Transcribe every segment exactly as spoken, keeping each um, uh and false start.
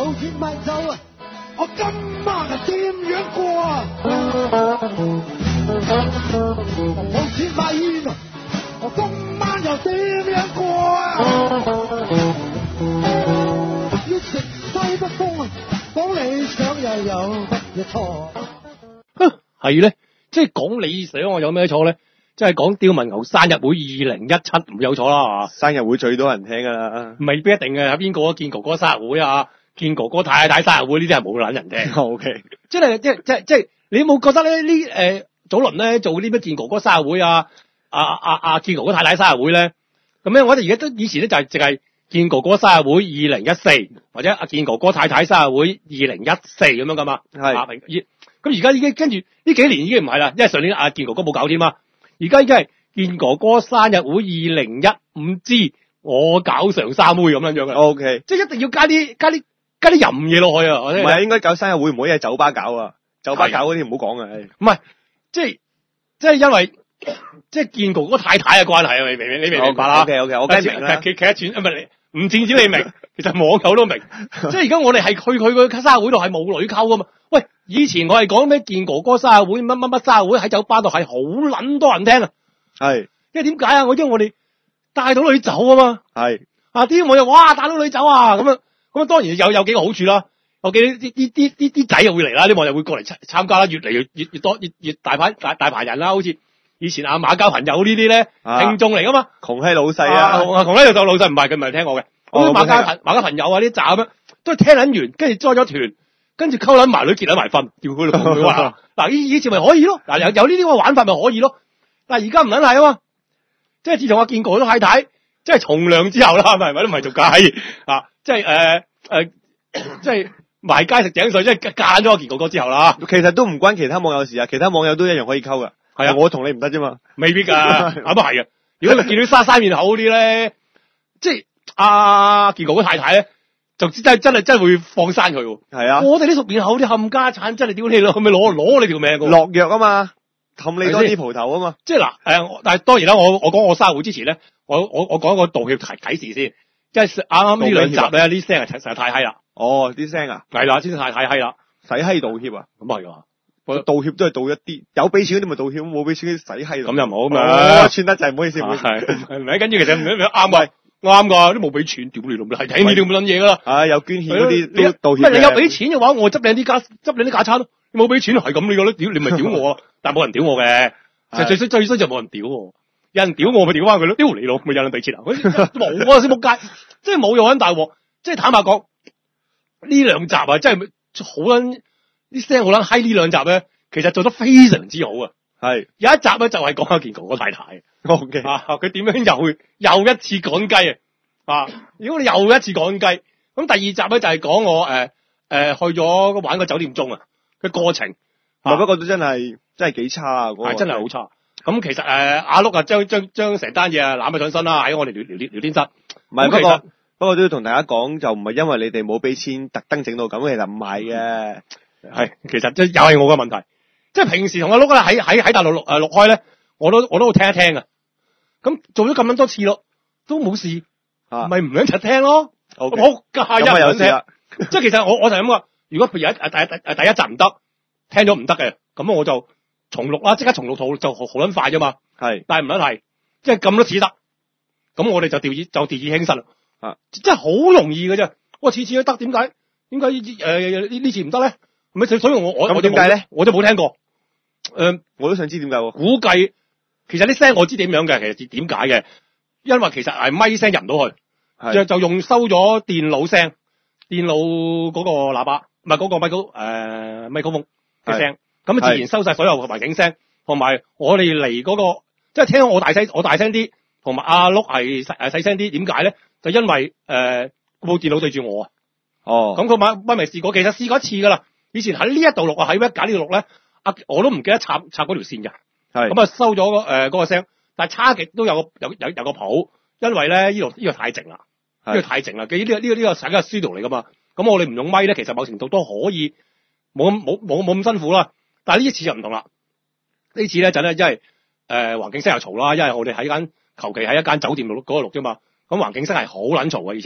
冇錢買酒啊！我今晚係點樣過啊？冇錢買煙啊！我今晚又點樣過啊？要食西北風啊！講理想又有乜嘢錯？ 係咧，即係講理想我有咩錯咧？即係講刁文牛生日會二零一七唔有錯啦，係嘛？ 生日會最多人聽噶啦， 未必一定嘅，有邊個見哥哥生日會啊？見哥哥太太生日會呢啲係冇撚人聽。 O K， 即係即係即係即係，你有冇覺得咧？呢誒早輪咧做呢咩見哥哥生日會啊？啊啊啊見哥哥太太生日會咧？咁咧我哋而家都以前咧就係淨係見哥哥生日會二零一四，或者阿見哥哥太太生日會二零一四咁樣噶嘛？ 係。 咁而家已經跟住呢幾年已經唔係啦，因為上年阿見哥哥冇搞添嘛。而家已經係見哥哥生日會二零一五之我搞常三妹咁樣樣嘅。 O K， 即係一定要加啲加啲加啲淫嘢落去啊！唔係應該搞生日會唔可以喺酒吧搞啊？酒吧搞嗰啲唔好講啊！ 唔係，即係即係因為即係見哥哥太太嘅關係啊！你明唔明？你明唔明白啦 ？O K O K，我梗係明啦。 其其一轉唔係唔淨止你明，其實網友都明。即係而家我哋係去佢個生日會度係冇女溝噶嘛？喂，以前我係講咩見哥哥生日會乜乜乜生日會喺酒吧度係好撚多人聽啊！ 係， 因為點解啊？我因為我哋帶到女走啊嘛。 係啊！啲我又哇帶到女走啊咁樣咁啊，當然有有幾個好處啦。我記得啲啲啲啲啲仔又會嚟啦，啲網友會過嚟參參加啦，越嚟越越越多越越大排大大排人啦，好似以前阿馬交朋友呢啲咧聽眾嚟噶嘛。 窮閪老細啊！ 窮閪老老細唔係佢唔係聽我嘅。咁馬交朋馬交朋友啊啲集咁樣都係聽撚完，跟住 join 咗團，跟住溝撚埋女結撚埋婚，屌佢老母啊！嗱以以前咪可以咯，嗱有有呢啲咁嘅玩法咪可以咯。但係而家唔撚係啊嘛，即係自從我見過咗太太，即係從良之後啦，係咪都唔係做街啊？即係誒誒，即係埋街食井水，即係嫁咗我見哥哥之後啦。 其實都唔關其他網友事啊，其他網友都一樣可以溝噶。係啊，我同你唔得啫嘛。 未必噶，咁啊係啊。如果你見到沙沙面口嗰啲咧，即係阿見哥哥太太咧，就真係真係真係會放生佢。係啊，我哋啲熟面口啲冚家產真係屌你咯，佢咪攞攞你條命噶。 落藥啊嘛，氹你多啲蒲頭啊嘛。 即係嗱誒，但係當然啦，我我講我生日會之前咧，我我我講個道歉提提示先，即係啱啱呢兩集咧，啲聲係實在太閪啦。 哦，啲聲啊， 係啦，先太太閪啦， 洗閪道歉啊， 咁係啊。 我道歉都係道一啲，有俾錢嗰啲咪道歉，冇俾錢嗰啲洗閪。 咁又唔好嘛， 串得滯，唔好意思，唔好意思。 係咪？跟住其實唔啱㗎，啱㗎，都冇俾錢，屌你老母，係睇你條咁撚嘢㗎啦。 啊，有捐獻嗰啲都道歉。 你有俾錢嘅話，我執靚啲家，執靚啲架撐咯。你冇俾錢係咁你覺得屌，你咪屌我啊！但係冇人屌我嘅，就最衰最衰就冇人屌我。有人屌我咪屌翻佢咯，屌你老母，有人俾錢啊！冇啊，先仆街，即係冇用緊大鑊。即係坦白講，呢兩集啊，真係好撚。啲聲好撚閪，呢兩集咧，其實做得非常之好啊！係有一集咧就係講阿健哥哥太太，O K 啊，佢點樣又又一次趕雞啊！啊，如果你又一次趕雞，咁第二集咧就係講我誒誒、呃呃、去咗玩個酒店中啊嘅過程， 啊不過都真係真係幾差啊！嗰、那個係真係好差。咁其實誒、呃、阿碌啊將將將成單嘢啊攬喺上身啦，喺我哋聊聊聊天室。 唔係不過不過都要同大家講，就唔係因為你哋冇俾錢特登整到咁，其實唔係嘅。 係，其實即係又係我嘅問題，即係平時同阿碌咧喺喺喺大陸錄誒錄開咧，我都我都會聽一聽啊。咁做咗咁樣多次咯，都冇事，咪唔一齊聽咯。我介一唔想聽，即係其實我我就係咁噶。如果譬如一誒第第第一集唔得，聽咗唔得嘅，咁我就重錄啦，即刻重錄套就好好撚快啫嘛。係，但係唔撚係，即係咁多次得，咁我哋就掉以就掉以輕心啦。啊，真係好容易嘅啫。我次次都得，點解？點解誒呢呢次唔得咧？咪所以我我咁點解咧？ 我都冇聽過。誒、呃， 我都想知點解喎。 估計其實啲聲我知點樣嘅，其實點解嘅？因為其實係咪聲入唔到去，就就用收咗電腦聲，電腦嗰個喇叭，唔係嗰個咪高誒咪高峰嘅聲，咁自然收晒所有環境聲，同埋我哋嚟嗰個，即係聽我大聲，我大聲啲，同埋阿碌係細誒細聲啲。點解咧？就因為誒部電腦對住我啊。哦。咁佢咪咪未試過，其實試過一次噶啦。以前喺呢一度錄啊，喺咩揀呢度錄咧？啊，我都唔記得插插嗰條線嘅。係咁啊，收咗誒嗰個聲，但係差極都有個有有有個譜，因為咧呢度呢個太靜啦，呢個太靜啦。嘅呢個呢個呢個成個 studio 嚟噶嘛。咁我哋唔用咪咧，其實某程度都可以冇咁冇冇冇咁辛苦啦。但係呢一次就唔同啦。呢次咧就咧，因為誒環境聲又嘈啦，因為我哋喺間求其喺一間酒店度錄嗰個錄啫嘛。咁環境聲係好撚嘈嘅，而且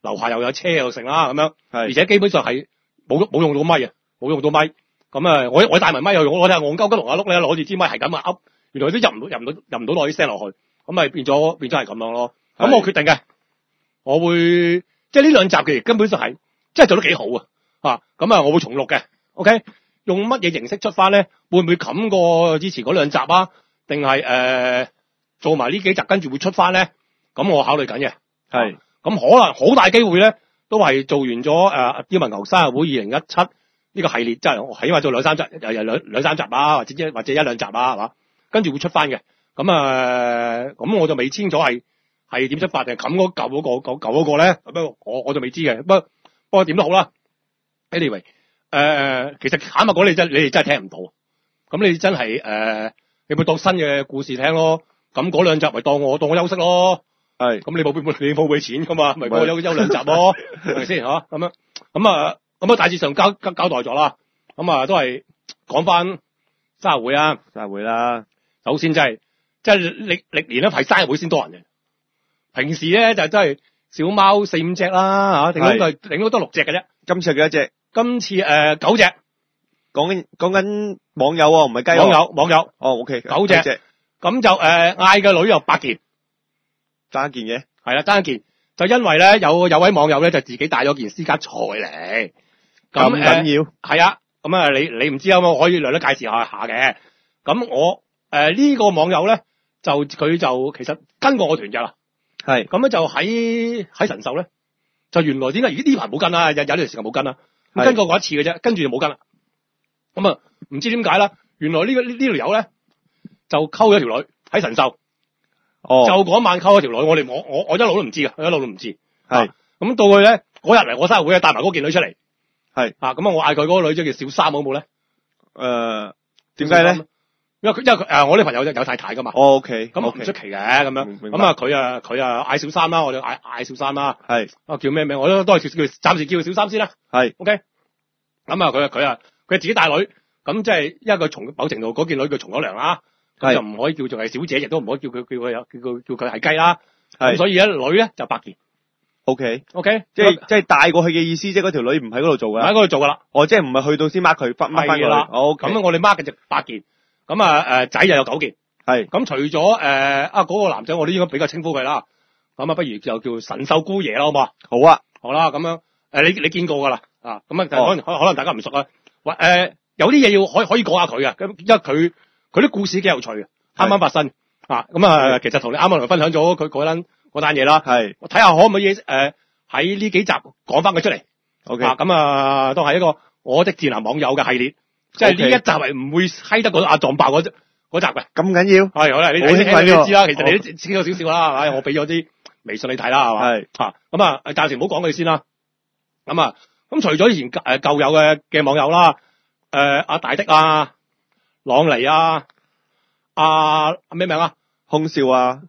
樓下又有車又成啦咁樣， 係而且基本上係冇冇用到咪啊，冇用到咪。咁啊，我我帶埋咪又用，我睇下戇鳩吉龍阿碌咧攞住支咪係咁啊噏，原來都入唔到入唔到入唔到攞啲聲落去，咁咪變咗變咗係咁樣咯。咁我決定嘅，我會即係呢兩集其實根本上係真係做得幾好啊！啊，咁啊，我會重錄嘅。OK，用乜嘢形式出翻咧？會唔會冚過之前嗰兩集啊？定係誒做埋呢幾集跟住會出翻咧？咁我考慮緊嘅。 係。 咁可能好大機會咧，都係做完咗誒刁文牛生日會二零一七呢個系列，即係起碼做兩三集，又又兩兩三集啊，或者一或者一兩集啊，係嘛？跟住會出翻嘅。咁啊，咁我就未清楚係係點出發定係冚嗰舊嗰個舊舊嗰個咧？不過我我就未知嘅。不過不過點都好啦。Anyway，誒、呃，其實坦白講，你真你哋真係聽唔到。咁你真係誒、呃，你會當新嘅故事聽咯。咁嗰兩集咪當我當我休息咯。係。咁你冇俾你冇俾錢噶嘛？咪幫我休休兩集咯，係咪先嚇？咁樣咁啊咁啊，大致上交交交代咗啦。咁啊，都係講翻生日會啊， 生日會啦。 首先真係即係歷歷年咧係生日會先多人嘅。平時咧就真係小貓四五隻啦嚇，頂多頂多得六隻嘅啫。 今次係幾多隻？ 今次誒、呃、九隻。 講緊講緊網友喎，唔係雞。 網友網友。哦 ，OK， 九隻。咁就誒嗌嘅女有八件。 爭一件嘅。 係啦，爭一件。就因為咧有有位網友咧就自己帶咗件私家菜嚟。 咁緊要？ 係啊。咁啊，你你唔知啊嘛，我可以略略介紹下下嘅。咁我誒呢、呃這個網友咧就佢就其實跟過我團嘅啦。係。咁咧就喺喺神獸咧，就原來點解而家呢排冇跟啦，有有段時間冇跟啦。跟過過一次嘅啫，跟住就冇跟啦。咁啊，唔知點解啦？原來、這個這個、呢個呢呢條友咧就溝咗條女喺神獸。哦。就嗰晚溝咗條女，我哋我我我一路都唔知㗎，我一路都唔知。係。咁、啊、到佢咧嗰日嚟我生日會帶埋嗰件女出嚟。係。啊，咁啊，我嗌佢嗰個女仔叫小三好冇咧？誒，點解咧？因為佢因為佢誒，我啲朋友有有太太噶嘛。哦 OK。咁唔出奇嘅咁樣。咁啊，佢啊佢啊嗌小三啦，我就嗌嗌小三啦。係。啊叫咩名？我都都係叫叫暫時叫佢小三先啦。係。OK。咁啊，佢啊佢啊佢自己帶女，咁即係因為佢從某程度嗰件女佢從咗良啦，咁就唔可以叫做係小姐，亦都唔可以叫佢叫佢有叫佢叫佢係雞啦。係。咁所以咧女咧就八件。O K O K，即係即係帶過去嘅意思，即係嗰條女唔喺嗰度做㗎。喺嗰度做㗎啦。哦，即係唔係去到先 mark 佢翻 mark 翻佢啦。好。咁我哋 mark 嘅就八件。咁啊誒仔又有九件。係。咁除咗誒啊嗰個男仔，我都應該比較稱呼佢啦。咁啊，不如就叫神獸姑爺啦，好唔好啊？好啊。好啦，咁樣誒你你見過㗎啦。啊，咁啊可能可能大家唔熟啊。喂誒，有啲嘢要可以可以講下佢嘅，咁因為佢佢啲故事幾有趣嘅，啱啱發生。啊，咁啊其實同你啱啱同佢分享咗佢嗰單嗰單嘢啦。係。我睇下可唔可以誒喺呢幾集講翻佢出嚟。O K。啊，咁啊都係一個我的智能網友嘅系列，即係呢一集係唔會閪得個阿撞爆嗰嗰集嘅。咁緊要？係好啦，你你聽你都知啦，其實你都知咗少少啦，係咪？我俾咗啲微信你睇啦，係嘛？係。嚇，咁啊暫時唔好講佢先啦。咁啊，咁除咗以前誒舊有嘅嘅網友啦，誒阿大的啊、朗尼啊、阿咩名啊？空少啊。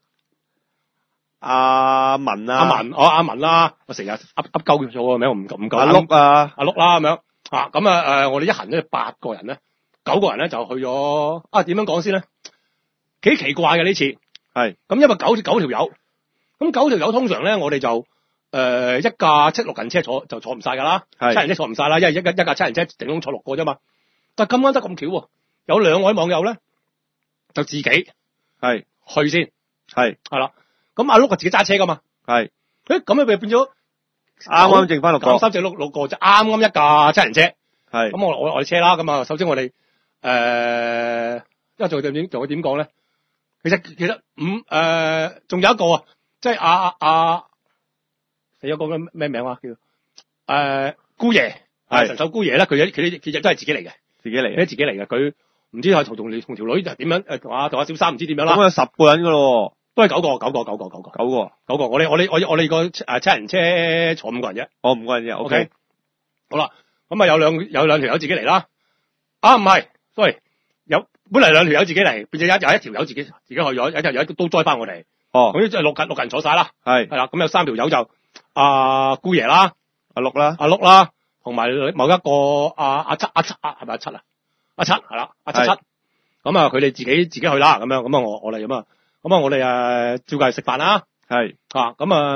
阿文啊，阿文，我阿文啦，我成日噏噏鳩咗個名，我唔唔夠。阿碌啊，阿碌啦咁樣啊，咁啊誒，我哋一行咧八個人咧，九個人咧就去咗啊，點樣講先咧？幾奇怪嘅呢次，係咁因為九九條友，咁九條友通常咧我哋就誒、呃、一架七六人車坐就坐唔晒噶啦，七人車坐唔晒啦，因為一架一架七人車頂籠坐六個啫嘛。但係咁啱得咁巧喎，有兩位網友咧就自己係去先，係係啦。咁阿碌係自己揸車噶嘛？係，誒咁咪變咗啱啱剩翻六個，三隻六六個就啱啱一架七人車。係，咁我我我哋車啦，咁啊，首先我哋誒、呃，因為做點點做點講咧？其實其實五誒，仲、呃、有一個啊，即係阿阿死咗個咩咩名啊？叫誒、呃、姑爺，係神獸姑爺咧，佢佢佢亦都係自己嚟嘅，自己嚟，自己嚟嘅。佢唔知係同同同條女就點樣誒，同阿同阿小三唔知點樣啦。咁有十個人噶咯。都係九個，九個，九個，九個，九個，九個。我哋我哋我我哋個誒七人車坐五個人啫。哦，五個人啫。O K。好啦，咁啊有兩有兩條友自己嚟啦。啊唔係，sorry，有本嚟兩條友自己嚟，變咗有有一條友自己自己去咗，有一條友都載翻我哋。哦。咁即係六個六個人坐晒啦。係。係啦，咁有三條友就阿姑爺啦，阿六啦，阿六啦，同埋某一個阿阿七阿七啊係咪阿七啊？阿七係啦，阿七七。咁啊佢哋自己自己去啦，咁樣咁啊我我哋咁啊。咁啊，我哋誒照計食飯啦，係啊，咁啊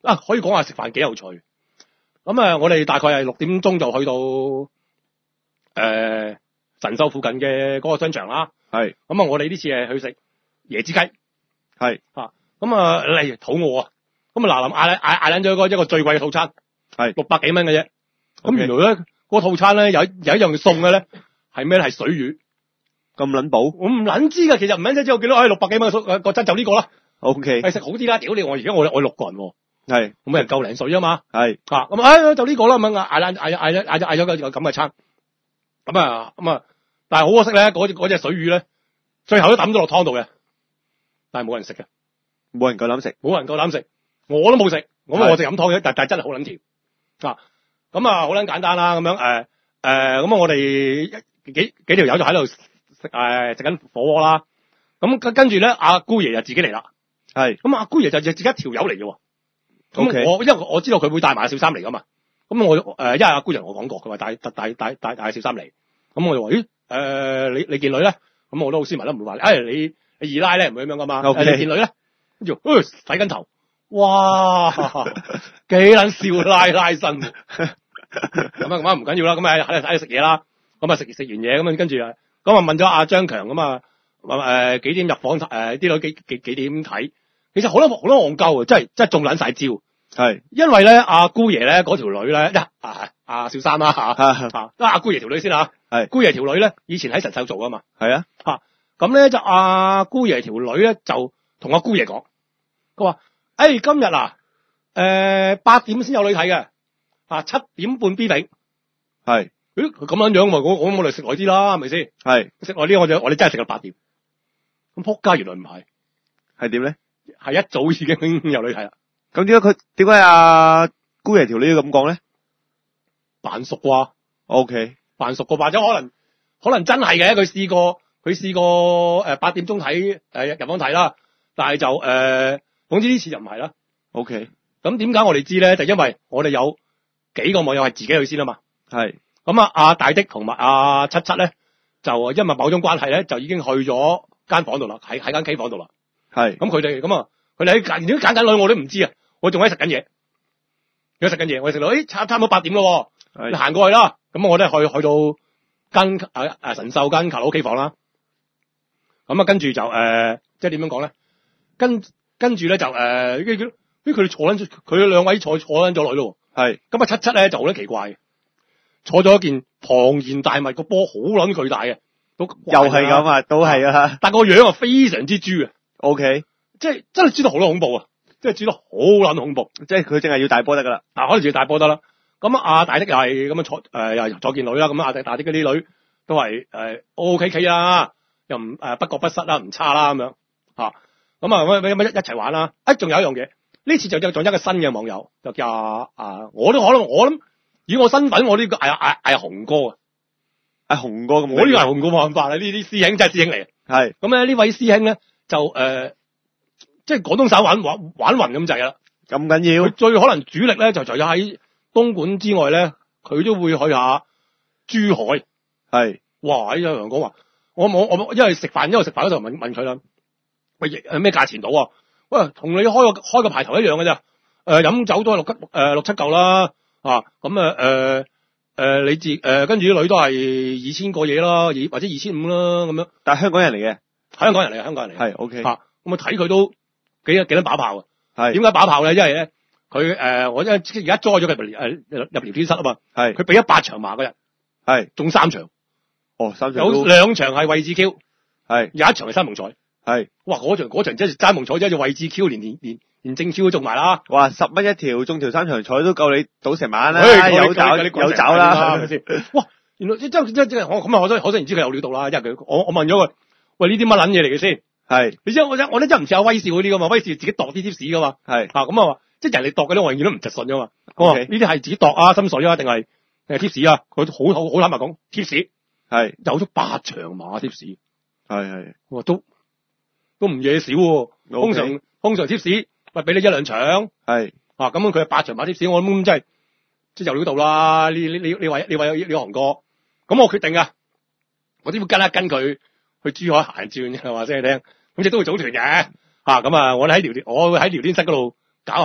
啊，可以講下食飯幾有趣。咁啊，我哋大概係六點鐘就去到誒、呃、神秀附近嘅嗰個商場啦。 係。 咁啊，我哋呢次係去食椰子雞。 係。 啊，咁啊嚟肚餓啊，咁啊嗱臨嗌嗌嗌撚咗一個一個最貴嘅套餐。係。六百幾蚊嘅啫。咁、okay. 原來咧嗰個套餐咧有有一樣餸嘅咧係咩咧？係水魚。 咁撚補？我唔撚知㗎，其實唔撚知之後見到誒六百幾蚊嘅個質就呢個啦。 O K。 係食好啲啦，屌你！我而家我我六個人喎。 係。咁每人夠零水啊嘛。係。啊，咁啊就呢個啦，咁啊嗌嗌嗌嗌嗌嗌咗個咁嘅餐。咁啊咁啊，但係好可惜咧，嗰隻嗰隻水魚咧，最後都抌咗落湯度嘅，但係冇人食嘅， 冇人夠膽食， 冇人夠膽食，我都冇食，我我淨飲湯嘅，但但真係好撚甜啊！咁啊好撚簡單啦，咁樣誒誒，咁、呃、啊、呃、我哋幾幾條友就喺度食誒食緊火鍋啦。咁跟跟住咧，阿姑爺就自己嚟啦。係。咁阿姑爺就自己一條友嚟嘅喎。咁、okay. 我因為我知道佢會帶埋小三嚟噶嘛。咁我誒、呃，因為阿姑爺我講過，佢話帶帶帶帶帶小三嚟。咁我就話咦誒、呃，你你見女咧？咁我都好斯文啦，唔會話誒、哎、你你二奶咧唔會咁樣噶嘛。Okay. 呃、你見女咧？跟住誒洗緊頭，哇幾撚少奶奶身。咁啊咁啊唔緊要啦，咁啊喺度喺度食嘢啦。咁啊食食完嘢咁啊跟住啊，咁啊問咗阿張強咁啊。誒、呃、幾點入房誒啲、呃、女幾幾幾點睇？其實好多好多戇鳩啊，真係真係中撚晒招。係因為咧阿姑爺咧嗰條女咧，一啊阿小三啦嚇嚇，阿阿姑爺條女先嚇。係姑爺條女咧，以前喺神秀做啊嘛。係啊嚇，咁咧就阿姑爺條女咧就同阿姑爺講，佢話：誒、欸、今日啊誒八點先有女睇嘅，啊七點半 B 餅。係咦咁樣樣喎，我我我哋食耐啲啦，係咪先？係食耐啲，我哋我哋真係食到八點。咁仆街，原來唔係，係點咧？係一早已經有女睇啦。咁點解佢點解阿姑爺條女要咁講咧？扮熟啩 ？O K， 扮熟個，或者可能可能真係嘅。佢試過佢試過誒八點鐘睇誒入房睇啦，但係就誒、呃、總之呢次就唔係啦。O K， 咁點解我哋知咧？就因為我哋有幾個網友係自己去先啊嘛。係咁啊，阿大的同埋阿七七咧，就因為某種關係咧，就已經去咗間房度啦，喺喺間 K 房度啦。係咁佢哋咁啊，佢哋喺連啲揀緊女我都唔知啊，我仲喺食緊嘢，而家食緊嘢，我哋食到誒差差唔多八點咯，你行過去啦。咁我都係去去到間誒誒神秀間卡拉 OK 房啦。咁啊跟住就誒、呃、即係點樣講咧？跟跟住咧就誒，跟住佢哋坐緊，佢哋兩位坐坐緊咗落去咯。係咁啊七七咧就好撚奇怪嘅，坐咗一件龐然大物個波好撚巨大嘅。都又係咁啊，都係啊，但個樣啊非常之豬啊。O K， 即係真係豬得好恐怖啊，即係豬得好撚恐怖，即係佢淨係要大波得噶啦。嗱，可能要大波得啦。咁阿大的又係咁樣坐，誒、呃、又係坐見女啦。咁阿大大的嗰啲女都係誒 O K K 啦，又唔誒不過不失啦，唔差啦咁樣吓。咁啊咁咁一一齊玩啦。誒、哎，仲有一樣嘢，呢次就有仲有一個新嘅網友，就叫阿啊，我都可能我諗以我身份，我呢個嗌嗌嗌紅哥啊。阿紅哥咁，我呢個係紅哥冇辦法啦，呢啲師兄真係師兄嚟嘅。係咁咧，呢位師兄咧就誒、呃，即係廣東省玩玩玩暈咁滯啦。咁緊要？佢最可能主力咧就除咗喺東莞之外咧，佢都會去下珠海。係哇！有人講話，我我我因為食飯，因為食飯嗰時候問問佢啦，喂誒咩價錢到啊？喂，同你開個開個牌頭一樣嘅咋？誒、呃、飲酒都係六七誒、呃、六七嚿啦。啊咁啊誒。呃誒、呃，你自誒，跟住啲女都係二千個嘢啦，二或者二千五啦，咁樣。但係香港人嚟嘅，香港人嚟嘅，香港人嚟。係 OK。吓，咁啊睇佢都幾幾多把炮啊？係。點解把炮咧？因為咧，佢誒、呃，我因為而家 join 咗佢入誒入聊天室啊嘛。係。佢俾咗八場馬嗰日。係。中三場。哦，三場。有兩場係位置 Q。係。有一場係三蒙彩。係。哇！嗰場嗰場真係三蒙彩，真係位置 Q，連連連連正 Q 都中埋啦。哇！十蚊一條，中條三場彩都夠你賭成晚啦。有找有找啦，係咪先？哇！原來即即即即我咁啊，我都可想而知佢有料到啦。因為佢我我問咗佢，喂呢啲乜撚嘢嚟嘅先？係。你知我我咧真係唔似阿威少嗰啲噶嘛？威少自己度啲 tips 噶嘛？係。啊咁啊，即係人哋度嗰啲我永遠都唔直信噶嘛。我話呢啲係自己度啊，心水啊，定係誒 tips 啊？佢好好好坦白講 tips 係有咗八場馬 tips。係係。我話都都唔嘢少喎。通常通常 tips。喂，俾你一兩場，係啊，咁佢係八場馬貼士，我諗真係即係有料到啦。呢呢呢呢位呢位呢個韓哥，咁我決定啊，我都要跟一跟佢去珠海行轉嘅，話聲你聽，咁亦都會組團嘅，啊咁啊，我哋喺聊天，我會喺聊天室嗰度搞下噶啦。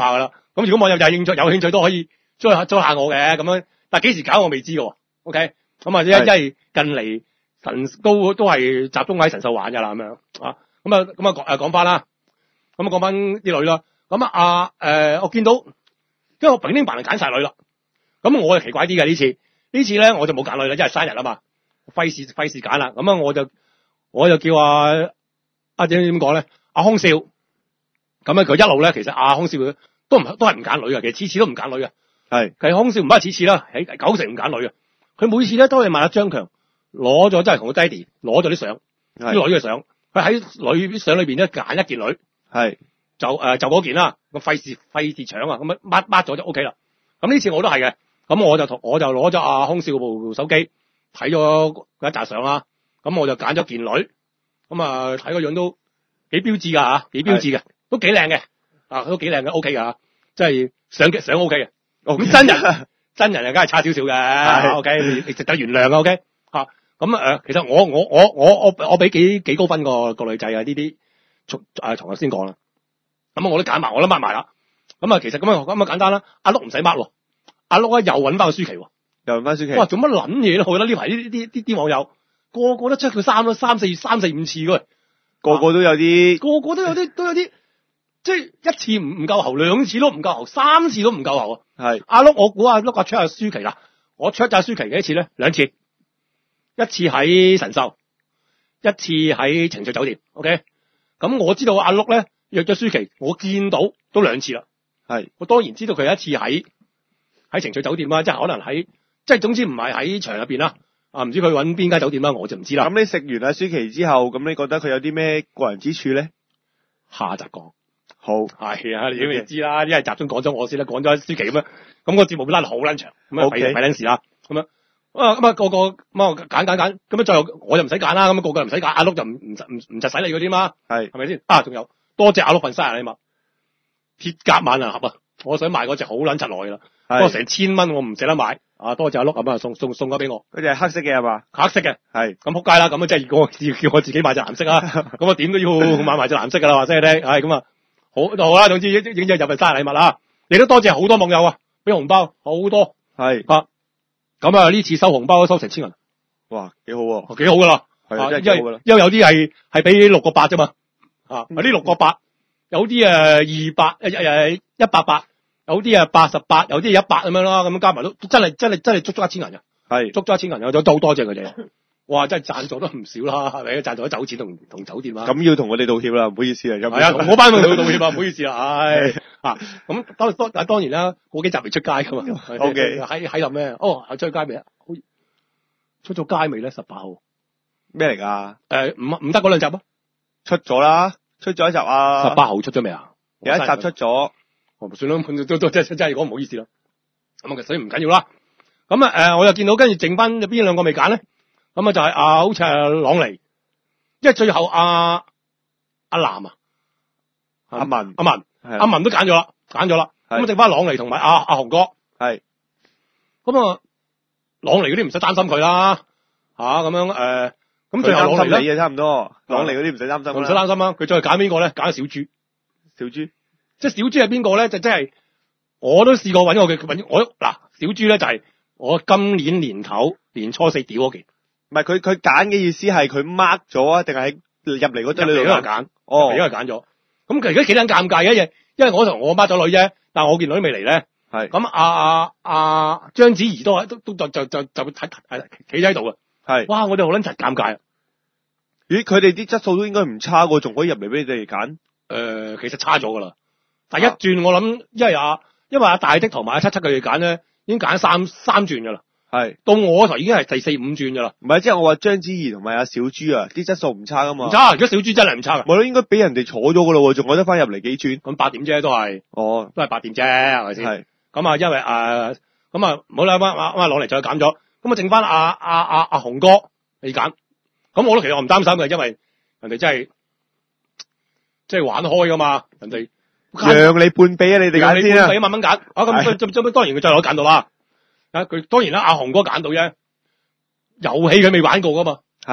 咁如果網友有興趣，有興趣都可以追下追下我嘅咁樣，但係幾時搞我未知嘅。OK， 咁啊，因因為近嚟神都都係集中喺神獸玩㗎啦，咁樣啊，咁啊咁啊講誒講翻啦，咁啊講翻啲女啦，咁啊啊誒，我見到因為我平丁扮嚟揀晒女啦，咁我就奇怪啲嘅呢次，呢次咧我就冇揀女啦，因為生日啊嘛，費事費事揀啦，咁啊我就我就叫阿阿點點講咧，阿空少，咁咧佢一路咧其實阿空少都唔都係唔揀女嘅，其實次次都唔揀女嘅，係，其實空少唔係次次啦，喺九成唔揀女嘅，佢每次咧都係問阿張強攞咗，真係同佢爹哋攞咗啲相，啲女嘅相，佢喺女啲相裏邊咧揀一件女，係就誒、呃、就嗰件啦，咁費事費事搶啊，咁啊抹抹咗就 O K 啦。咁呢次我都係嘅，咁我就同我就攞咗阿空少部手機睇咗一紮相啦，咁我就揀咗件女，咁啊睇個樣都幾標緻噶吓，幾標緻嘅，都幾靚嘅，啊都幾靚嘅 O K 噶，即係相嘅相 O K 嘅，咁真人真人啊梗係差少少嘅 ，O K 你值得原諒啊 O K 吓，咁啊誒其實我我我我我我俾幾幾高分個個女仔啊呢啲，從誒從頭先講啦，咁我都揀埋我都抹埋啦。咁啊，其實咁啊咁啊簡單啦，阿碌唔使抹喎，阿碌咧又揾翻個舒淇喎，又揾翻舒淇。哇，做乜撚嘢咧？我覺得呢排呢啲啲啲網友個個都出佢三三四三四五次嘅， 個個都有啲、啊， 個個都有啲都有啲，即係一次唔唔夠喉，兩次都唔夠喉，三次都唔夠喉啊！係阿碌，我估阿碌啊出下舒淇啦，我出下舒淇幾次咧？兩次，一次喺神獸，一次喺情趣酒店。OK，咁我知道阿碌咧約咗舒淇，我見到都兩次啦。係，我當然知道佢有一次喺喺情趣酒店啦，即係可能喺，即係總之唔係喺場入邊啦，啊唔知佢揾邊間酒店啦，我就唔知啦。 咁你食完阿舒淇之後，咁你覺得佢有啲咩過人之處咧？ 下集講。 好， 係啊，你都未知啦，一係集中講咗我先啦，講咗舒淇咁樣，咁個節目拉得好撚長，咁啊費費撚事啦，咁樣，啊咁啊個個咁啊揀揀揀，咁啊最後我就唔使揀啦，咁啊個個唔使揀，阿碌就唔唔唔唔窒使你嗰啲嘛，係係咪先？啊仲有多謝阿碌份生日禮物。鐵甲萬能盒啊！我想買嗰隻好撚柒耐啦，不過成千蚊我唔捨得買。啊，多謝阿碌咁啊，送送送咗俾我。 嗰隻係黑色嘅係嘛？ 黑色嘅係。咁仆街啦，咁啊即係叫我叫叫我自己買隻藍色啊！咁我點都要買埋隻藍色噶啦，話聲你聽。係咁啊，好就好啦。總之影影咗入份生日禮物啦。你都多謝好多網友啊，俾紅包好多。係啊，咁啊呢次收紅包都收成千銀。哇，幾好喎！幾好噶啦，係真係幾好噶啦。因為有啲係係俾六個八啫嘛。啊，呢六個八。有啲誒二百誒誒一百八，有啲誒八十八，有啲一百咁樣啦，咁加埋都真係真係真係足足一千銀嘅，係足足一千銀，有咗都好多謝佢哋。哇！真係賺咗都唔少啦，係咪？賺咗酒錢同同酒店啦。咁要同我哋道歉啦，唔好意思啊。係啊，同我班同佢道歉啊，唔好意思啦，唉啊咁當當但當然啦，嗰幾集未出街噶嘛。O K 喺喺度咩？哦，出街未啊？出咗街未咧？十八號咩嚟㗎？誒唔唔得嗰兩集啊？出咗啦。出咗一集啊！十八號出咗未啊？有一集出咗，哦，算啦，都都真真係講唔好意思啦。咁啊，所以唔緊要啦。咁啊，誒，我又見到跟住剩翻邊兩個未揀咧。咁啊，就係啊，好似係朗尼，因為最後阿阿南啊，阿文阿文阿文都揀咗啦，揀咗啦。咁啊，剩翻朗尼同埋阿阿雄哥。係。咁啊，朗尼嗰啲唔使擔心佢啦，吓咁樣誒。咁最後朗尼咧，差唔多。朗尼嗰啲唔使擔心，唔使擔心啊！佢再揀邊個咧？揀小豬，小豬，即係小豬係邊個咧？就即係我都試過揾我嘅揾我嗱，小豬咧就係我今年年頭年初四屌嗰件。唔係佢佢揀嘅意思係佢 mark 咗啊？定係入嚟嗰堆女度揀？哦，因為揀咗。咁其實而家幾撚尷尬嘅嘢，因為我同我 mark 咗女啫，但係我件女未嚟咧。係。咁阿阿阿章子怡都喺都都就就就就睇係企喺度啊！係。哇！我哋好撚柒尷尬啊！咦，佢哋啲質素都應該唔差喎，仲可以入嚟俾你哋揀。誒、呃，其實差咗噶啦。第一轉我諗，因為阿因為阿大的同埋阿七七佢哋揀咧，已經揀三三轉噶啦。係。到我嗰時候已經係第四五轉噶啦。唔係，即係我話章子怡同埋阿小豬啊，啲質素唔差噶嘛。唔差，而家小豬真係唔差噶。我覺得應該俾人哋坐咗噶咯，仲攞得翻入嚟幾轉。咁八點啫，都係。哦，都係八點啫，係咪先？係。咁啊，因為誒，咁啊，唔好啦，咁啊，攞嚟再揀咗，咁啊，剩翻阿阿阿阿雄哥你揀。咁我都其實我唔擔心嘅，因為人哋真係即係玩開噶嘛，人哋讓你半臂啊，你哋揀先啊，半臂慢慢揀啊，咁咁咁當然佢最後都揀到啦。啊，佢當然啦，阿雄哥揀到啫，遊戲佢未玩過噶嘛，係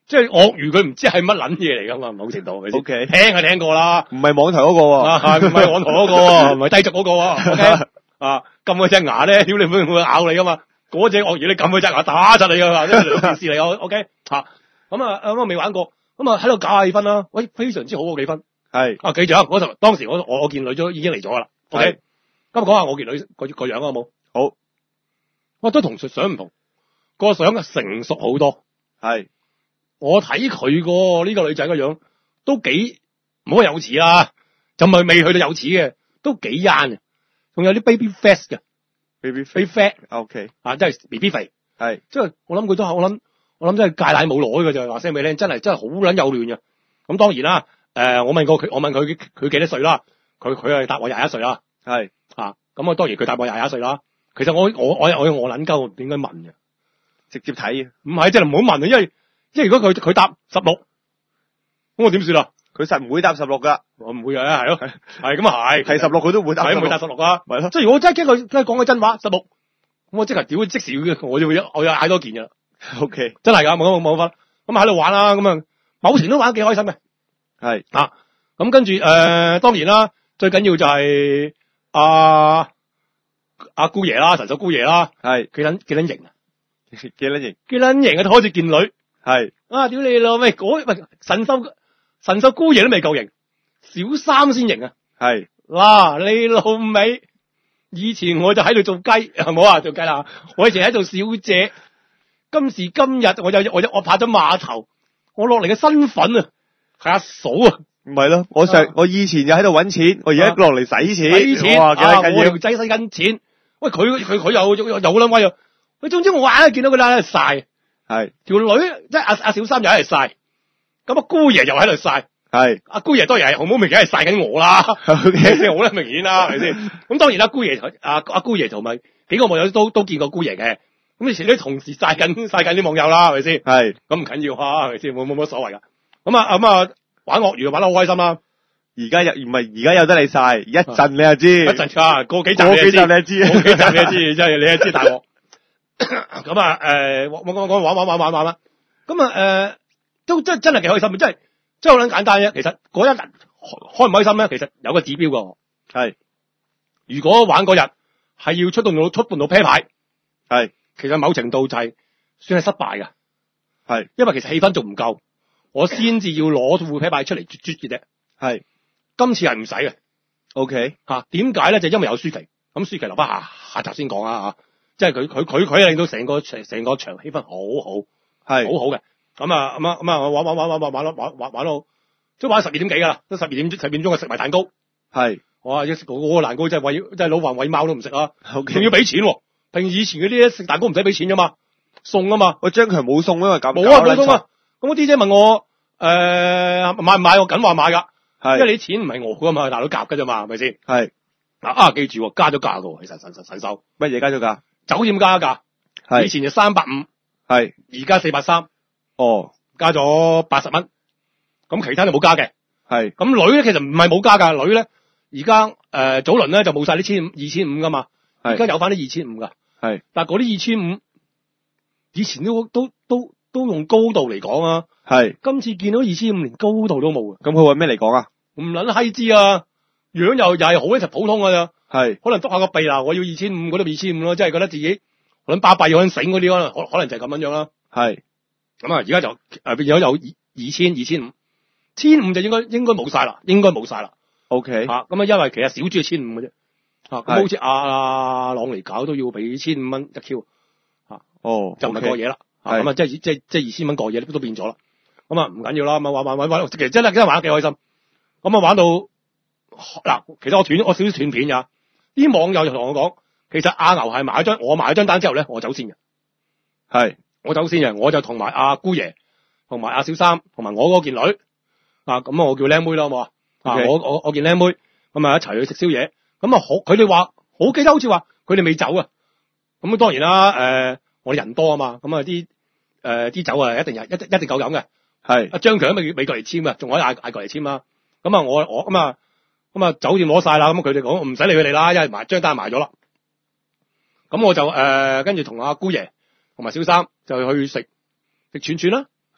即係鱷魚佢唔知係乜撚嘢嚟噶嘛，某程度係咪先 ？OK， 聽係聽過啦， 唔係網台嗰個喎， 啊唔係網台嗰個喎，唔係低俗嗰個喎 ，OK 啊，撳佢隻牙咧，屌你會唔會咬你噶嘛？嗰隻鱷魚你撳佢隻牙打柒你噶嘛，呢兩件事嚟㗎 ，OK 吓，咁啊咁啊未玩過，咁啊喺度搞下氣氛啦，喂非常之好嘅氣氛， 係啊記住啊，嗰時當時我我我見女咗已經嚟咗噶啦 ，OK，咁講下我見女個個樣好冇？ 好， 我都同相唔同，個相成熟好多， 係。 我睇佢個呢個女仔個樣都幾唔好有齒啦，就咪未去到有齒嘅，都幾啱嘅，仲有啲 baby face 嘅 baby baby fat，OK， 啊， 即係 B B 肥， 係， 即係我諗佢都係我諗我諗真係戒奶冇攞嘅就話聲俾你聽，真係真係好撚幼嫩嘅。咁當然啦，誒、呃、我問過佢，我問佢佢幾多歲啦，佢佢係答我廿一歲啦， 係啊，咁我當然佢答我廿一歲啦。其實我我我我我撚鳩，我點解問嘅？ 直接睇嘅， 唔係真係唔好問啊，因為因為如果佢佢答十六，咁我點算啊？ 佢實唔會答十六噶， 我唔會嘅，係咯，係咁啊係， 係十六佢都會答， 係唔會答十六啊， 係咯。 即係如果真係驚佢真係講嘅真話十六，咁我即刻屌即時要我要我要嗌多件嘅啦。 O K， 真係㗎，冇冇法，咁喺度玩啦，咁啊某程度都玩得幾開心嘅。 係啊，咁跟住誒、呃，當然啦，最緊要就係阿阿姑爺啦，神手姑爺啦， 係幾撚幾撚型啊， 幾撚型， 幾撚型啊，開住件女， 係啊屌你老味，嗰喂神手神手姑爺都未夠型，小三先型啊， 係嗱你老味，以前我就喺度做雞，唔好話做雞啦，我以前喺度小姐，今時今日我就我就我拍咗碼頭，我落嚟嘅身份啊係阿嫂啊。 唔係咯，我上、啊、我以前就喺度搵錢，我而家落嚟使錢， 使錢， 哇，幾緊要， 我條仔使緊錢。喂，佢佢佢又又有撚威啊！喂，總之我硬係見到佢喺度曬， 係條女即係阿阿小三又喺度曬，咁阿姑爺又喺度曬， 係阿姑爺當然係好冇明顯係曬緊我啦，好啦明顯啦，係咪先？咁當然啦，姑爺阿阿姑爺同埋幾個網友都都見過姑爺嘅，咁以前啲同時曬緊曬緊啲網友啦，係咪先？係，咁唔緊要啊，係咪先？冇冇乜所謂噶。咁啊咁啊。玩鱷魚玩得好開心啦！ 而家又唔係而家有得你晒，一陣你就知， 一陣啊，過幾集你就知，過幾集你就知，過幾集你就知，真係你就知大鑊。咁啊，誒，我我我玩玩玩玩玩啦。咁啊，誒，都真真係幾開心，真係真係好撚簡單啫。其實嗰一日開唔開心咧，其實有個指標噶。係，如果玩嗰日係要出動到出半到啤牌，係，其實某程度就係算係失敗噶。係，因為其實氣氛仲唔夠。我先至要攞副啤牌出嚟啜啜嘅啫，係今次係唔使嘅 ，OK 吓？點解咧？就因為有舒淇，咁舒淇留翻下下集先講啊吓，即係佢佢佢佢令到成個成成個場氣氛好好，係好好嘅。咁啊咁啊咁啊玩玩玩玩玩玩玩玩玩到，即係玩十二點幾噶啦，都十二點十二點鐘啊食埋蛋糕，係哇一食嗰個蛋糕真係餵真係老飯餵貓都唔食啊，仲、okay. 要俾錢、啊，平時以前嗰啲食蛋糕唔使俾錢噶嘛，送啊嘛， 我張強冇送啊嘛，咁冇啊冇送啊。咁我 D J 問我，誒、呃、買唔買？我緊話買噶，因為你錢唔係我噶嘛，大佬夾噶啫嘛，係咪先？係嗱啊，記住加咗價噶，其實神神神收。乜嘢加咗價？酒店加價，係以前就三百五，係而家四百三，哦，加咗八十蚊。咁其他就冇加嘅，係咁女咧其實唔係冇加噶，女咧而家誒早輪咧就冇晒啲千五二千五噶嘛，而家有翻啲二千五噶，係但係嗰啲二千五以前都都都。都用高度嚟講啊，係今次見到二千五連高度都冇啊，咁佢話咩嚟講啊？唔撚閪知啊，樣又又係好一齊普通噶咋，係可能篤下個鼻啦，我要二千五，嗰度二千五咯，即係覺得自己可能巴閉，可能醒嗰啲可能可可能就係咁樣樣啦，係咁啊，而家就誒變咗有二千二千五，千五就應該應該冇晒啦，應該冇晒啦 ，OK 吓咁啊，因為其實小豬係千五嘅啫，吓咁好似阿朗嚟搞都要俾千五蚊一 Q 吓，哦就唔係過嘢啦。咁啊，即係即係即係二千蚊過嘢都變咗啦。咁啊，唔緊要啦。咁啊，玩玩玩玩，其實真係真係玩得幾開心。咁啊，玩到嗱，其實我斷我少少斷片㗎。啲網友就同我講，其實阿牛係買咗張我買咗張單之後咧，我走先嘅。係我走先嘅，我就同埋阿姑爺，同埋阿小三，同埋我嗰件女啊。咁啊，我叫靚妹啦，好冇啊？啊，我我我件靚妹咁啊，一齊去食宵夜。咁啊，好，佢哋話好記得，好似話佢哋未走啊。咁當然啦，誒、呃。我哋人多啊嘛，咁啊啲誒啲酒啊一定係一一定夠飲嘅，係阿張強都未未過嚟簽啊，仲可以嗌嗌過嚟簽啊，咁啊我我咁啊咁啊酒店攞晒啦，咁佢哋講唔使理佢哋啦，因為埋張單埋咗啦，咁我就誒跟住同阿姑爺同埋小三就去食食串串啦，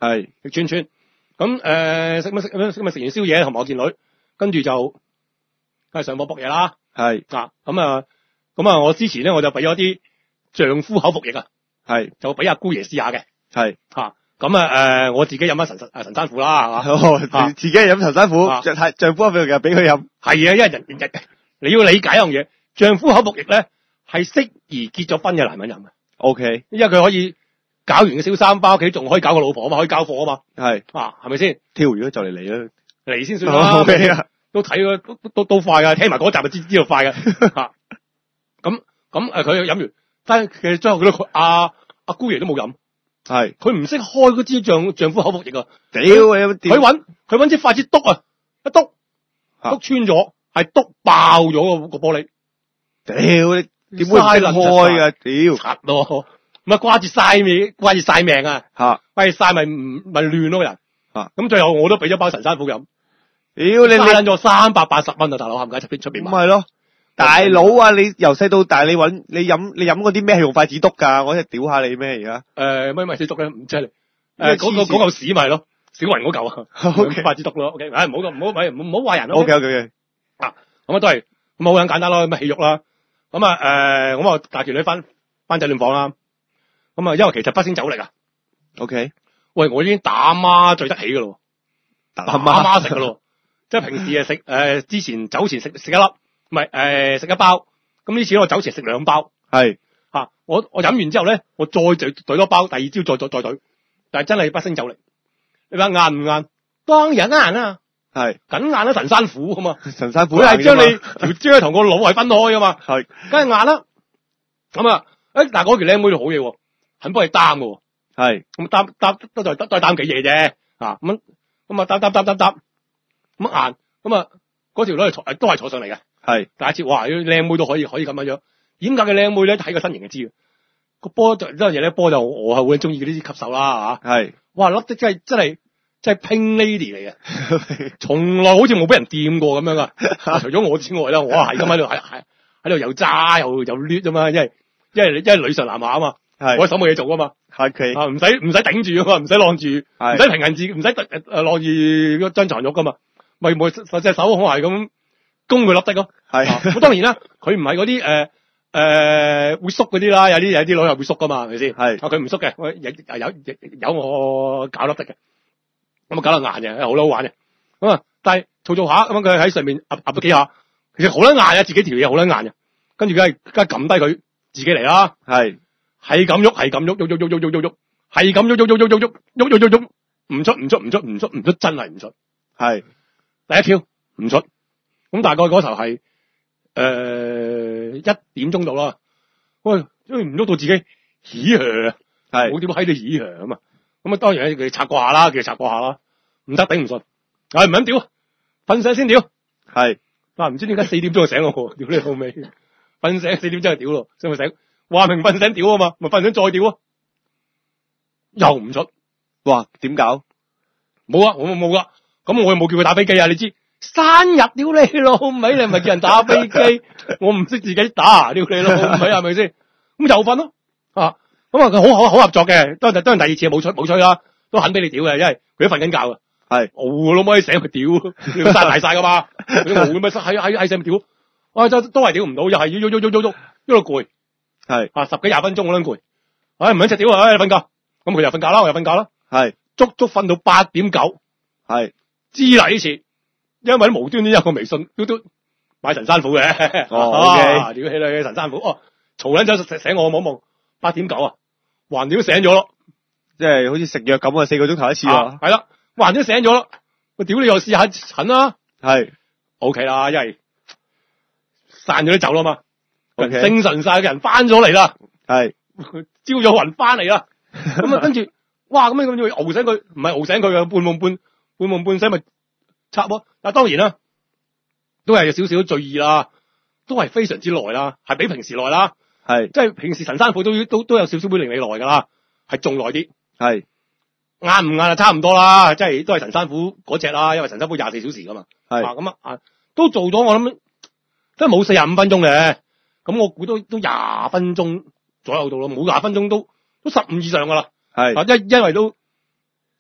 係食串串。咁誒食乜食乜食咪食完宵夜同埋我見女，跟住就梗係上課搏嘢啦。 係啊咁啊咁啊！我之前咧我就俾咗啲丈夫口服液啊， 係就俾阿姑爺試下嘅。 係嚇咁啊誒，我自己飲翻神神神山虎啦，係嘛？ 哦，自自己係飲陳山虎， 啊丈太丈夫口服液又俾佢飲。 係啊，因為人人你要理解一樣嘢，丈夫口服液咧係適宜結咗婚嘅男人飲嘅。 O K， 因為佢可以搞完個小三包屋企，仲可以搞個老婆啊嘛，可以交貨啊嘛。 係啊，係咪先？ 跳如果就嚟嚟啦， 嚟先算啦。 O K 啊， 都睇咗都都都快噶，聽埋嗰集就知知道快噶。嚇咁咁誒，佢飲完，但係其實最後佢阿阿姑爺都冇飲。 係佢唔識開嗰支丈丈夫口服液啊！ 屌你，佢佢揾佢揾支筷子篤啊，一篤啊篤穿咗，係篤爆咗個個玻璃。 屌你，點會唔識開噶？屌， 柒咯，咪掛住晒命，掛住晒命啊！ 嚇掛住晒咪唔咪亂咯個人。 啊咁最後我都俾咗包神山虎飲， 屌你嘥撚咗三百八十蚊啊！大佬冚家出邊出邊買？ 咁咪咯，大佬啊！你由細到大你揾你飲你飲嗰啲咩係用筷子篤㗎？我真係屌下你咩而家？ 誒咩咪死篤咧？唔知你咩誒嗰個黐線嗰嚿屎咪係咯，小雲嗰嚿啊， OK 筷子篤咯。OK，誒唔好咁唔好咪唔好話人咯。 O K O K O K， 啊，咁啊都係咁好簡單咯，咁啊氣肉啦，咁啊誒，咁啊帶條女翻翻酒店房啦，咁啊因為其實不勝酒力啊， O K， 喂我已經打孖醉得起噶咯， 打打孖食噶咯，即係平時啊食誒之前酒前食食一粒，唔係誒食一包，咁呢次我酒前食兩包， 係嚇我我飲完之後咧，我再兌兌多包，第二朝再再再兌，但係真係不勝酒力，你話硬唔硬？當然硬啊！ 係梗硬啦，神山虎啊嘛， 神山虎佢係將你硬㗎嘛條蕉同個腦係分開噶嘛， 係梗係硬啦。咁啊，誒，但係嗰條靚妹都好嘢喎，肯幫你擔嘅喎， 係咁擔擔都都都係擔幾嘢啫，啊咁咁啊擔擔擔擔擔，咁硬，咁啊嗰條女係坐都係坐上嚟嘅， 係第一次哇，靚妹都可以可以咁樣樣，點解嘅靚妹咧睇個身形就知嘅，個波就真係嘢咧波就我係好中意嗰啲吸手啦嚇， 係哇粒的真係真係。即係 Pink Lady 嚟嘅，從來好似冇俾人掂過咁樣噶。除咗我之外啦，我係咁喺度喺喺喺度又揸又又攣啊嘛，因為因為因為女上男下啊嘛， 係我手冇嘢做啊嘛， 係佢啊唔使唔使頂住啊嘛，唔使晾住，唔使平衡住，唔使誒誒晾住嗰張床褥噶嘛，咪冇隻手可係咁攻佢粒的咯。 係咁當然啦，佢唔係嗰啲誒誒會縮嗰啲啦，有啲有啲女又會縮噶嘛，係咪先？ 係啊佢唔縮嘅，我有有有我搞粒的嘅。咁啊搞得硬嘅，好啦好玩嘅。咁啊，但係做做下咁佢喺上面揼揼咗幾下，其實好撚硬啊，自己條嘢好撚硬嘅。跟住梗係梗係撳低佢，自己嚟啦。係係咁喐，係咁喐喐喐喐喐喐喐喐，係咁喐喐喐喐喐喐喐喐喐喐，唔出唔出唔出唔出唔出，真係唔出。係第一票唔出。咁大概嗰時候係誒一點鐘到啦。喂，因為唔喐到自己起鬨，係冇點喺度起鬨啊嘛。咁啊，當然佢擦過下啦，叫擦過下啦，唔得頂唔順，唉唔肯屌，瞓醒先屌，係，但唔知點解四點鐘就醒我，屌你老味，瞓醒四點鐘就屌咯，醒咪醒，話明瞓醒屌啊嘛，咪瞓醒再屌啊，又唔出，哇點搞？冇啊，我冇冇噶，咁我又冇叫佢打飛機啊，你知生日屌你老味，你係咪叫人打飛機？我唔識自己打，屌你老味係咪先？咁又瞓咯，啊。咁啊，佢好好好合作嘅，當然當然第二次冇吹冇吹啦，都肯俾你屌嘅，因為佢都瞓緊覺嘅。係，我老母醒佢屌，你都曬大晒噶嘛，你冇咁樣喺喺喺上面屌，啊都都係屌唔到，又係喐喐喐喐喐喐，喐到攰。係啊，十幾廿分鐘我撚攰，唉唔肯食屌啊，唉瞓覺，咁佢又瞓覺啦，我又瞓覺啦。係，足足瞓到八點九。係，知啦呢次，因為無端端有個微信嘟嘟買神山虎嘅。哦 ，OK，屌起你神山虎，哦，嘈撚咗醒我望一望，八點九啊。橫掂醒咗咯，即係好似食藥咁啊，四個鐘頭一次啊，係啦，橫掂醒咗咯，我屌你又試下診啦，係 ，OK 啦，因為散咗啲酒啦嘛， okay. 精神晒嘅人翻咗嚟啦，係，招咗魂翻嚟啦，咁啊跟住，哇咁樣咁要熬醒佢，唔係熬醒佢嘅，半夢半半夢半醒咪插咯，但係當然啦，都係有少少醉意啦，都係非常之耐啦，係比平時耐啦。係，即係平時神山虎都都都有少少會令你耐噶啦，係仲耐啲。係，硬唔硬啊？差唔多啦，即係都係神山虎嗰隻啦，因為神山虎廿四小時噶嘛。係，咁啊啊，都做咗我諗，都係冇四十五分鐘嘅，咁我估都都廿分鐘左右到咯，冇廿分鐘都都十五以上噶啦。係，因因為都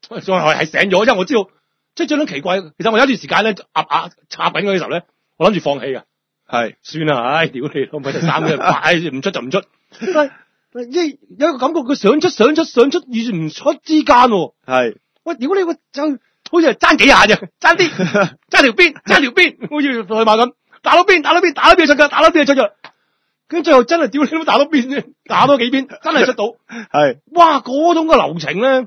再係係醒咗，因為我知道即係最撚奇怪。其實我有一段時間咧，壓壓插緊嗰啲時候咧，我諗住放棄嘅。 係算啦，唉，屌你老母，就三嘅，唉，唔出就唔出。喂，即係有一個感覺，佢想出想出想出與唔出之間喎。 係， 喂，屌你個就好似係爭幾下啫，爭啲，爭條邊，爭條邊，好似賽馬咁，打到邊，打到邊，打到邊出嘅，打到邊出咗。跟住最後真係屌你都打到邊啫，打多幾邊，真係出到。 係， 哇，嗰種嘅流程咧，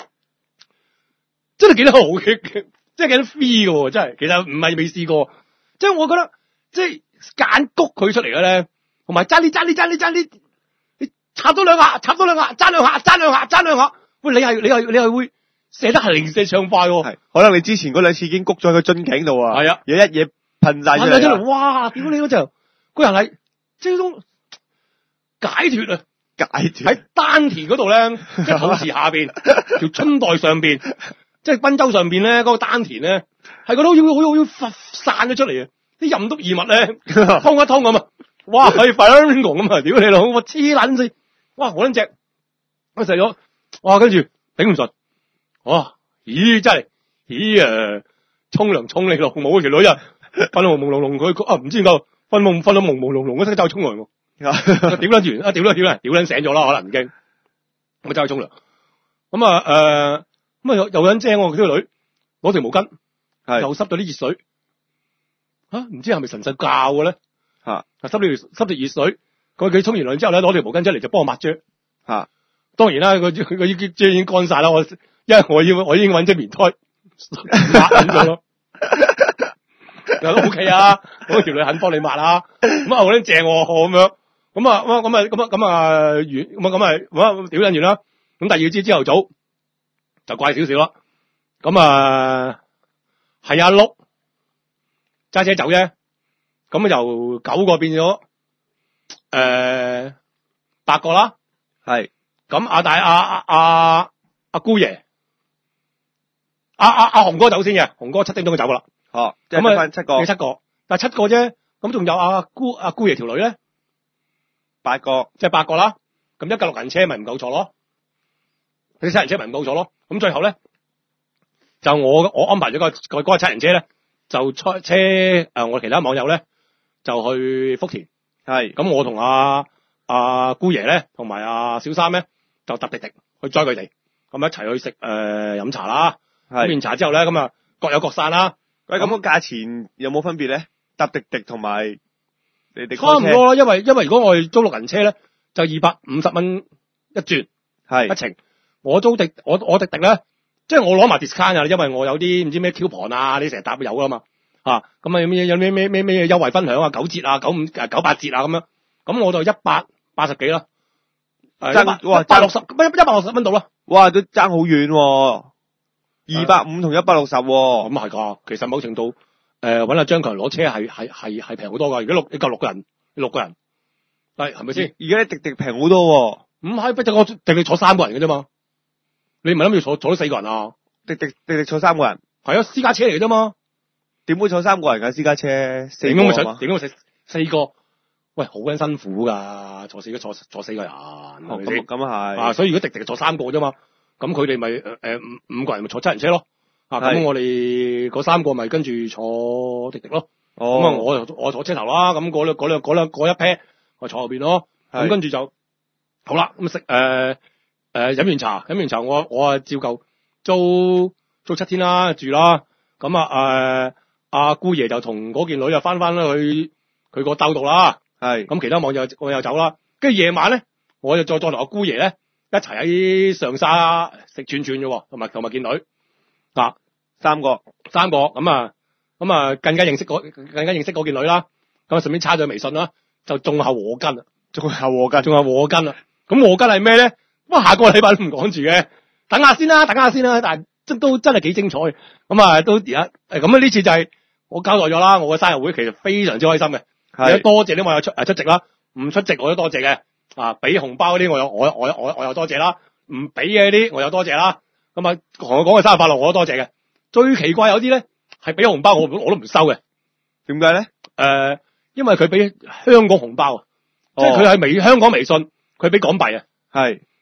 真係幾得好嘅，即係幾得 free 嘅喎，真係。其實唔係未試過，即係我覺得即係揀谷佢出嚟嘅咧，同埋爭啲爭啲爭啲爭啲，你插多兩下，插多兩下，爭兩下，爭兩下，爭兩下。喂，你係你係你係會射得係零舍暢快喎。 係，可能你之前嗰兩次已經谷咗喺個樽頸度啊。係啊，有一嘢噴晒出嚟。噴晒出嚟， 哇！屌你嗰陣，個人係即係嗰種解脱啊！ 解脱喺丹田嗰度咧，即係肚臍下邊，條春袋上邊，即係賓周上邊咧，嗰個丹田咧，係覺得好似好似好似發散咗出嚟啊！啲任督二脈咧，通一通咁啊！哇，係快撚咁啊！屌你老母，我黐撚死！哇，我撚隻，我食咗，哇，跟住頂唔順，哇，咦，真係，咦啊，沖涼沖你老母條女啊，瞓到朦朦朧朧佢，啊唔知點解，瞓夢瞓到朦朦朧朧嗰陣走去沖涼喎。屌撚完啊！屌撚屌撚屌撚醒咗啦，可能已經咁啊，走去沖涼。咁啊誒，咁啊又又撚正喎，佢條女攞條毛巾，係又濕咗啲熱水。吓、啊，唔知係咪神獸教嘅咧？吓、啊，濕咗條濕條熱水。佢佢沖完涼之後咧，攞條毛巾出嚟就幫我抹啫。吓、啊，當然啦，佢佢佢已經已經乾晒啦。我因為我要我已經揾隻棉胎抹緊咗咯。又都 OK 啊，嗰條女肯幫你抹啦。咁啊好撚正喎咁樣。咁啊，咁啊，咁啊，咁啊，咁啊，完，咁啊，咁啊，咁屌撚完啦。咁第二朝朝頭早就怪少少啦。咁啊，係阿碌揸車走啫。咁啊，由九個變咗誒八個啦。係。咁阿大阿阿阿姑爺，阿阿阿紅哥走先嘅，紅哥七點鐘佢走噶啦。哦，咁啊，七個，你七個，但係七個啫。咁仲有阿姑阿姑爺條女咧。八個，即係八個啦。咁一架六人車咪唔夠坐咯，你七人車咪唔夠坐咯。咁最後咧，就我我安排咗個個嗰個七人車咧，就出車誒、呃，我其他網友咧就去福田。係。咁我同阿阿姑爺咧，同埋阿小三咧，就搭滴滴去載佢哋，咁一齊去食誒飲茶啦。係。飲完茶之後咧，咁啊各有各散啦。喂，咁個價錢有冇分別咧？搭滴滴同埋。差唔多啦，因為因為如果我哋租六人車咧，就二百五十蚊一轉，係一程。我租滴我我滴滴咧，即係我攞埋 discount 啊，因為我有啲唔知咩 coupon 啊，你成日搭有噶嘛，啊咁啊有咩有咩咩咩咩優惠分享啊，九折啊，九五誒九八折啊咁樣，咁我就一百八十幾啦，爭哇爭六十一一百六十蚊到啦，哇都爭好遠喎，二百五同一百六十，咁係噶，其實某程度。誒，搵阿張強攞車係係係係平好多噶，而家六你夠六個人，六個人，係係咪先？而家啲滴滴平好多喎，唔係，不過我滴滴坐三個人嘅啫嘛，你唔係諗住坐坐咗四個人啊？滴滴滴滴坐三個人，係啊，私家車嚟嘅啫嘛，點會坐三個人噶私家車？四個嘛？點解會四個？喂，好鬼辛苦噶，坐四個坐坐四個人，係咪先？咁咁係啊，所以如果滴滴坐三個啫嘛，咁佢哋咪誒誒五五個人咪坐七人車咯。啊，咁我哋嗰三個咪跟住坐滴滴咯。哦，咁啊，我我坐車頭啦。咁嗰兩嗰兩嗰兩嗰一 pair 我坐後邊咯。咁跟住就好啦。咁食誒誒飲完茶，飲完茶我我啊照舊租租七天啦住啦。咁啊誒阿姑爺就同嗰件女就翻翻去佢個兜度啦。係。咁其他網友我又走啦。跟住夜晚咧，我就再再同阿姑爺咧一齊喺上沙食串串嘅，同埋同埋見女。嗱，三個，三個，咁啊，咁啊，更加認識嗰，更加認識嗰件女啦，咁啊，順便插咗微信啦，就種下禍根啦，種下禍根，種下禍根啦。咁禍根係咩咧？哇，下個禮拜都唔講住嘅，等下先啦，等下先啦，但係真都真係幾精彩。咁啊，都而家誒，咁啊呢次就係我交代咗啦，我嘅生日會其實非常之開心嘅，係多謝啲網友出誒出席啦，唔出席我都多謝嘅，啊，俾紅包嗰啲我有我我我我又多謝啦，唔俾嘅啲我又多謝啦。咁啊，同我講嘅生日快樂我都多謝嘅。最奇怪有啲咧係俾紅包我我都唔收嘅。點解咧？誒、呃，因為佢俾香港紅包啊，哦、即係佢係微香港微信，佢俾港幣啊。係。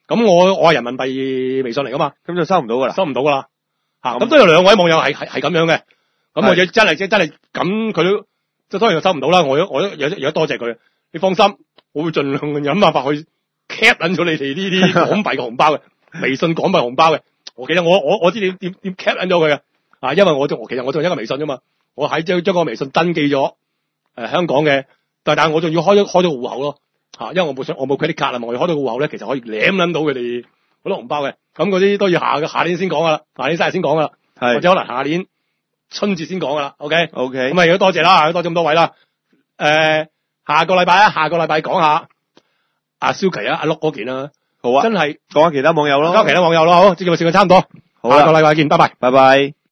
咁我我係人民幣微信嚟噶嘛， 咁就收唔到噶啦， 收唔到噶啦。吓、 咁咁都有兩位網友係係係咁樣嘅，咁係我真真係真真係咁佢都即係當然就收唔到啦。我都我都有有得多謝佢，你放心，我會盡量諗辦法去 cap 撚咗你哋呢啲港幣嘅紅包嘅，微信港幣紅包嘅。我記得我我我知點點點 cap 撚咗佢嘅，啊，因為我就其實我仲有一個微信啫嘛，我喺將將個微信登記咗誒、呃、香港嘅，但但係我仲要開咗開咗戶口咯，吓、啊，因為我冇想我冇 credit card 啊嘛，我要開到戶口咧，其實可以舐撚到佢哋好多紅包嘅。咁嗰啲都要下嘅下年先講噶啦，下年生日先講噶啦，或者可能下年春節先講噶啦。OK OK， 咁啊，如果多謝啦，多謝咁多位啦。誒、呃，下個禮拜啊，下個禮拜講下阿蕭琪啊，阿碌嗰件啦。 好啊， 真係講下其他網友咯， 講下其他網友咯，好，節目時間差唔多， 好啦， 下個禮拜見，拜拜， 拜拜。